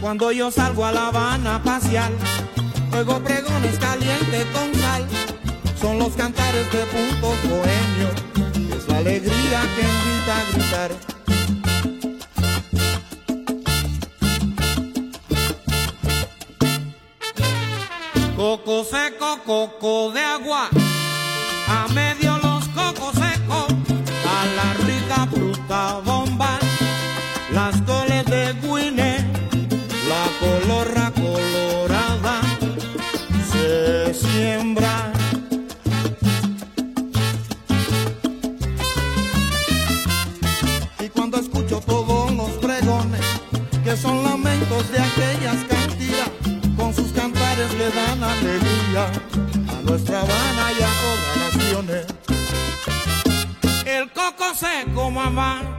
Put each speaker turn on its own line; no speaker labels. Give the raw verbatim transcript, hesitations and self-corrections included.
Cuando yo salgo a La Habana a pasear, oigo pregones calientes con sal. Son los cantares de puntos bohemios, es la alegría que invita a gritar. Coco seco, coco de agua, a medio los cocos secos, a la rica fruta bomba, las coles de guine, la colorra colorada se siembra. Y cuando escucho todos los pregones, que son lamentos de aquellas cantigas, con sus cantares le dan alegría a nuestra Habana y a todas las naciones. El coco seco, mamá,